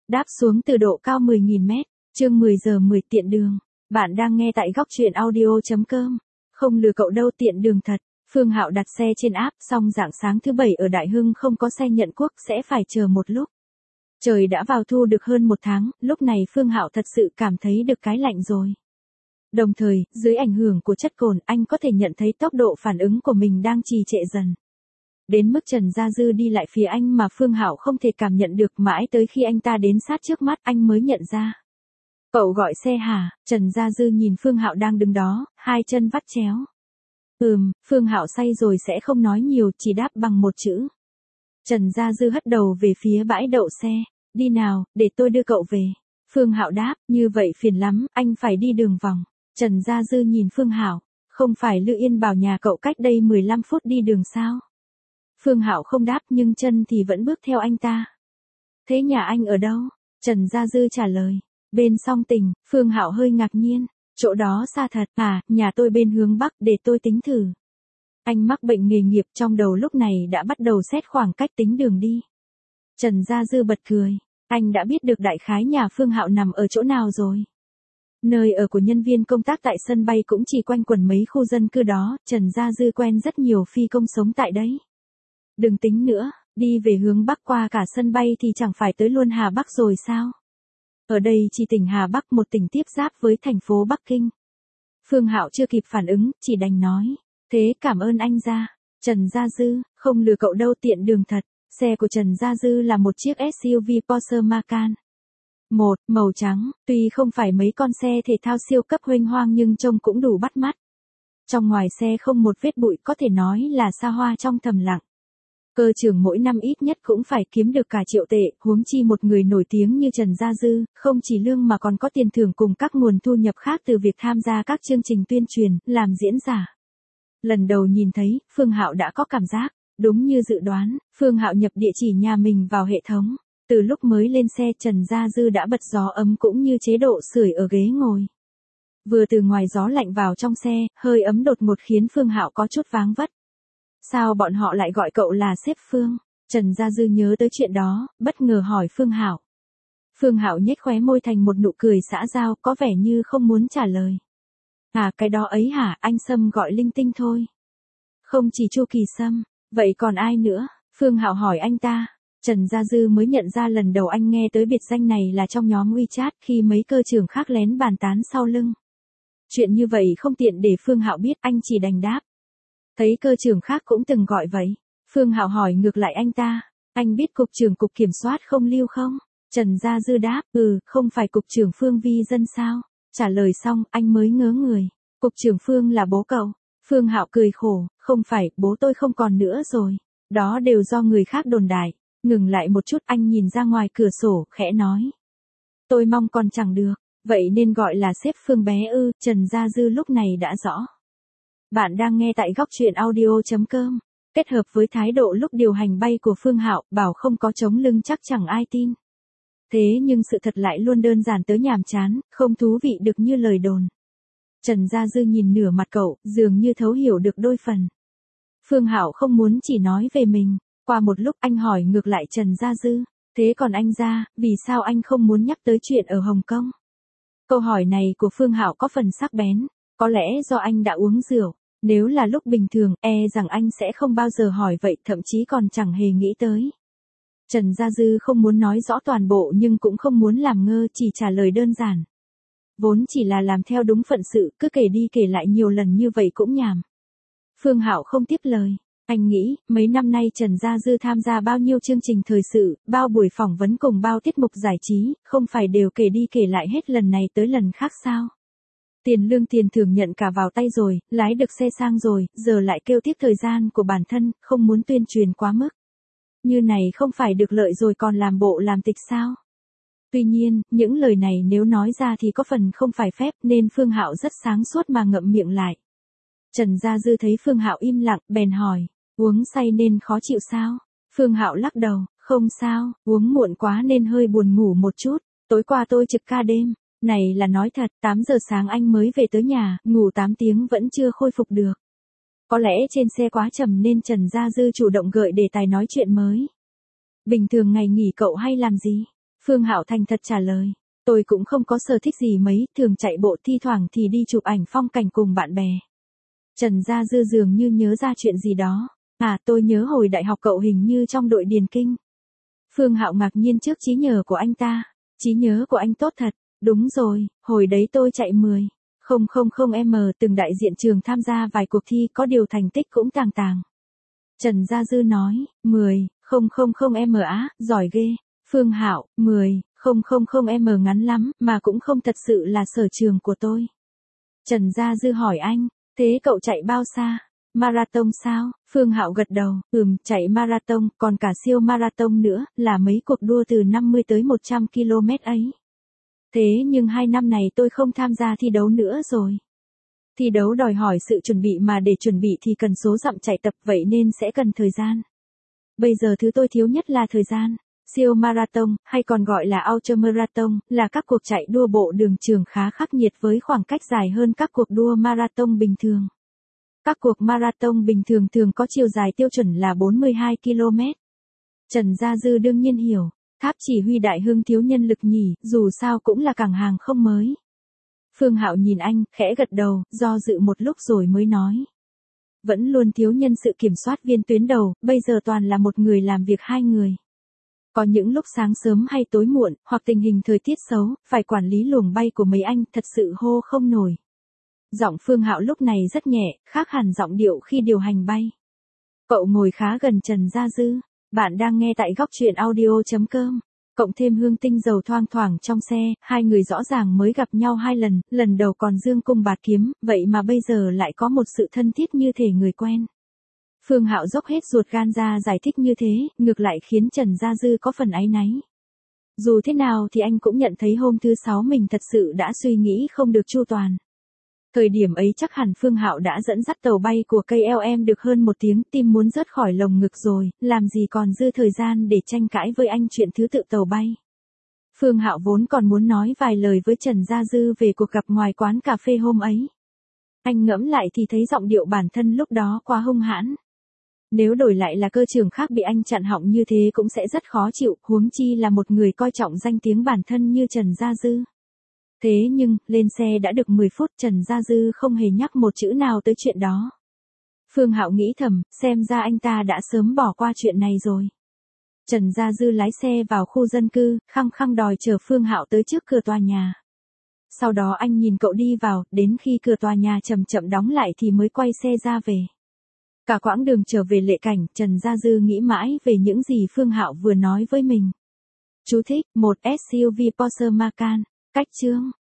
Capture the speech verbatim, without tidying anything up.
Đáp xuống từ độ cao mười nghìn mét, chương mười giờ mười tiện đường. Bạn đang nghe tại góc truyện audio chấm com. Không lừa cậu đâu, tiện đường thật. Phương Hạo đặt xe trên app, xong rạng sáng thứ bảy ở Đại Hưng không có xe nhận quốc, sẽ phải chờ một lúc. Trời đã vào thu được hơn một tháng, lúc này Phương Hạo thật sự cảm thấy được cái lạnh rồi. Đồng thời, dưới ảnh hưởng của chất cồn, anh có thể nhận thấy tốc độ phản ứng của mình đang trì trệ dần. Đến mức Trần Gia Dư đi lại phía anh mà Phương Hạo không thể cảm nhận được, mãi tới khi anh ta đến sát trước mắt anh mới nhận ra. Cậu gọi xe hả? Trần Gia Dư nhìn Phương Hạo đang đứng đó, hai chân vắt chéo. Ừm, Phương Hạo say rồi sẽ không nói nhiều, chỉ đáp bằng một chữ. Trần Gia Dư hất đầu về phía bãi đậu xe. Đi nào, để tôi đưa cậu về. Phương Hạo đáp, như vậy phiền lắm, anh phải đi đường vòng. Trần Gia Dư nhìn Phương Hạo, không phải Lư Yên bảo nhà cậu cách đây mười lăm phút đi đường sao? Phương Hạo không đáp nhưng chân thì vẫn bước theo anh ta. Thế nhà anh ở đâu? Trần Gia Dư trả lời. Bên Song Tình. Phương Hạo hơi ngạc nhiên. Chỗ đó xa thật. À, nhà tôi bên hướng Bắc, để tôi tính thử. Anh mắc bệnh nghề nghiệp, trong đầu lúc này đã bắt đầu xét khoảng cách tính đường đi. Trần Gia Dư bật cười. Anh đã biết được đại khái nhà Phương Hạo nằm ở chỗ nào rồi. Nơi ở của nhân viên công tác tại sân bay cũng chỉ quanh quẩn mấy khu dân cư đó, Trần Gia Dư quen rất nhiều phi công sống tại đấy. Đừng tính nữa, đi về hướng Bắc qua cả sân bay thì chẳng phải tới luôn Hà Bắc rồi sao? Ở đây chỉ tỉnh Hà Bắc, một tỉnh tiếp giáp với thành phố Bắc Kinh. Phương Hạo chưa kịp phản ứng, chỉ đành nói. Thế cảm ơn anh ra. Trần Gia Dư, không lừa cậu đâu, tiện đường thật. Xe của Trần Gia Dư là một chiếc ét u vê Porsche Macan. Một, màu trắng, tuy không phải mấy con xe thể thao siêu cấp huênh hoang nhưng trông cũng đủ bắt mắt. Trong ngoài xe không một vết bụi, có thể nói là xa hoa trong thầm lặng. Cơ trưởng mỗi năm ít nhất cũng phải kiếm được cả triệu tệ, huống chi một người nổi tiếng như Trần Gia Dư, không chỉ lương mà còn có tiền thưởng cùng các nguồn thu nhập khác từ việc tham gia các chương trình tuyên truyền, làm diễn giả. Lần đầu nhìn thấy, Phương Hạo đã có cảm giác, đúng như dự đoán, Phương Hạo nhập địa chỉ nhà mình vào hệ thống. Từ lúc mới lên xe, Trần Gia Dư đã bật gió ấm cũng như chế độ sưởi ở ghế ngồi. Vừa từ ngoài gió lạnh vào trong xe, hơi ấm đột ngột khiến Phương Hạo có chút váng vất. Sao bọn họ lại gọi cậu là sếp Phương? Trần Gia Dư nhớ tới chuyện đó, bất ngờ hỏi Phương Hạo. Phương Hạo nhếch khóe môi thành một nụ cười xã giao, có vẻ như không muốn trả lời. À, cái đó ấy hả, anh Sâm gọi linh tinh thôi. Không chỉ Chu Kỳ Sâm, vậy còn ai nữa? Phương Hạo hỏi anh ta. Trần Gia Dư mới nhận ra lần đầu anh nghe tới biệt danh này là trong nhóm WeChat khi mấy cơ trưởng khác lén bàn tán sau lưng. Chuyện như vậy không tiện để Phương Hạo biết, anh chỉ đành đáp. Thấy cơ trưởng khác cũng từng gọi vậy. Phương Hạo hỏi ngược lại anh ta. Anh biết cục trưởng cục kiểm soát không Lưu không? Trần Gia Dư đáp. Ừ, không phải cục trưởng Phương Vi Dân sao? Trả lời xong, anh mới ngớ người. Cục trưởng Phương là bố cậu. Phương Hạo cười khổ. Không phải, bố tôi không còn nữa rồi. Đó đều do người khác đồn đại. Ngừng lại một chút, anh nhìn ra ngoài cửa sổ, khẽ nói. Tôi mong còn chẳng được. Vậy nên gọi là sếp Phương bé ư? Trần Gia Dư lúc này đã rõ. Bạn đang nghe tại góc truyện audio chấm com. Kết hợp với thái độ lúc điều hành bay của Phương Hạo, bảo không có chống lưng chắc chẳng ai tin. Thế nhưng sự thật lại luôn đơn giản tới nhàm chán, không thú vị được như lời đồn. Trần Gia Dư nhìn nửa mặt cậu, dường như thấu hiểu được đôi phần. Phương Hạo không muốn chỉ nói về mình. Qua một lúc anh hỏi ngược lại Trần Gia Dư. Thế còn anh ra, vì sao anh không muốn nhắc tới chuyện ở Hồng Kông? Câu hỏi này của Phương Hạo có phần sắc bén. Có lẽ do anh đã uống rượu. Nếu là lúc bình thường, e rằng anh sẽ không bao giờ hỏi vậy, thậm chí còn chẳng hề nghĩ tới. Trần Gia Dư không muốn nói rõ toàn bộ nhưng cũng không muốn làm ngơ, chỉ trả lời đơn giản. Vốn chỉ là làm theo đúng phận sự, cứ kể đi kể lại nhiều lần như vậy cũng nhàm. Phương Hạo không tiếp lời. Anh nghĩ, mấy năm nay Trần Gia Dư tham gia bao nhiêu chương trình thời sự, bao buổi phỏng vấn cùng bao tiết mục giải trí, không phải đều kể đi kể lại hết lần này tới lần khác sao? Tiền lương tiền thưởng nhận cả vào tay rồi, lái được xe sang rồi, giờ lại kêu tiếc thời gian của bản thân, không muốn tuyên truyền quá mức. Như này không phải được lợi rồi còn làm bộ làm tịch sao? Tuy nhiên, những lời này nếu nói ra thì có phần không phải phép nên Phương Hạo rất sáng suốt mà ngậm miệng lại. Trần Gia Dư thấy Phương Hạo im lặng, bèn hỏi, uống say nên khó chịu sao? Phương Hạo lắc đầu, không sao, uống muộn quá nên hơi buồn ngủ một chút, tối qua tôi trực ca đêm. Này là nói thật, tám giờ sáng anh mới về tới nhà, ngủ tám tiếng vẫn chưa khôi phục được. Có lẽ trên xe quá trầm nên Trần Gia Dư chủ động gợi đề tài nói chuyện mới. Bình thường ngày nghỉ cậu hay làm gì? Phương Hạo thành thật trả lời. Tôi cũng không có sở thích gì mấy, thường chạy bộ, thi thoảng thì đi chụp ảnh phong cảnh cùng bạn bè. Trần Gia Dư dường như nhớ ra chuyện gì đó. À, tôi nhớ hồi đại học cậu hình như trong đội điền kinh. Phương Hạo ngạc nhiên trước trí nhớ của anh ta. Trí nhớ của anh tốt thật. Đúng rồi, hồi đấy tôi chạy mười không không không em từng đại diện trường tham gia vài cuộc thi, có điều thành tích cũng tàng tàng. Trần Gia Dư nói, mười không không không em á, giỏi ghê. Phương Hạo, mười không không không em ngắn lắm, mà cũng không thật sự là sở trường của tôi. Trần Gia Dư hỏi anh, thế cậu chạy bao xa? Marathon sao? Phương Hạo gật đầu, ừm, chạy marathon, còn cả siêu marathon nữa, là mấy cuộc đua từ năm mươi tới một trăm ki lô mét ấy. Thế nhưng hai năm này tôi không tham gia thi đấu nữa rồi. Thi đấu đòi hỏi sự chuẩn bị, mà để chuẩn bị thì cần số dặm chạy tập, vậy nên sẽ cần thời gian. Bây giờ thứ tôi thiếu nhất là thời gian. Siêu marathon, hay còn gọi là ultramarathon, là các cuộc chạy đua bộ đường trường khá khắc nghiệt với khoảng cách dài hơn các cuộc đua marathon bình thường. Các cuộc marathon bình thường thường có chiều dài tiêu chuẩn là bốn mươi hai ki lô mét. Trần Gia Dư đương nhiên hiểu, Tháp Chỉ Huy Đại Hưng thiếu nhân lực nhỉ, dù sao cũng là cảng hàng không mới. Phương Hạo nhìn anh, khẽ gật đầu, do dự một lúc rồi mới nói. Vẫn luôn thiếu nhân sự kiểm soát viên tuyến đầu, bây giờ toàn là một người làm việc hai người. Có những lúc sáng sớm hay tối muộn, hoặc tình hình thời tiết xấu, phải quản lý luồng bay của mấy anh, thật sự hô không nổi. Giọng Phương Hạo lúc này rất nhẹ, khác hẳn giọng điệu khi điều hành bay. Cậu ngồi khá gần Trần Gia Dư. Bạn đang nghe tại góc truyện audio chấm com. Cộng thêm hương tinh dầu thoang thoảng trong xe, hai người rõ ràng mới gặp nhau hai lần, lần đầu còn dương cung bạt kiếm, vậy mà bây giờ lại có một sự thân thiết như thể người quen. Phương Hạo dốc hết ruột gan ra giải thích như thế, ngược lại khiến Trần Gia Dư có phần áy náy. Dù thế nào thì anh cũng nhận thấy hôm thứ sáu mình thật sự đã suy nghĩ không được chu toàn. Thời điểm ấy chắc hẳn Phương Hạo đã dẫn dắt tàu bay của ca lờ em được hơn một tiếng, tim muốn rớt khỏi lồng ngực rồi, làm gì còn dư thời gian để tranh cãi với anh chuyện thứ tự tàu bay. Phương Hạo vốn còn muốn nói vài lời với Trần Gia Dư về cuộc gặp ngoài quán cà phê hôm ấy. Anh ngẫm lại thì thấy giọng điệu bản thân lúc đó quá hung hãn. Nếu đổi lại là cơ trưởng khác bị anh chặn họng như thế cũng sẽ rất khó chịu, huống chi là một người coi trọng danh tiếng bản thân như Trần Gia Dư. Thế nhưng, lên xe đã được mười phút, Trần Gia Dư không hề nhắc một chữ nào tới chuyện đó. Phương Hạo nghĩ thầm, xem ra anh ta đã sớm bỏ qua chuyện này rồi. Trần Gia Dư lái xe vào khu dân cư, khăng khăng đòi chở Phương Hạo tới trước cửa tòa nhà. Sau đó anh nhìn cậu đi vào, đến khi cửa tòa nhà chậm chậm đóng lại thì mới quay xe ra về. Cả quãng đường trở về Lệ Cảnh, Trần Gia Dư nghĩ mãi về những gì Phương Hạo vừa nói với mình. Chú thích, một ét u vê Porsche Macan. Cách chương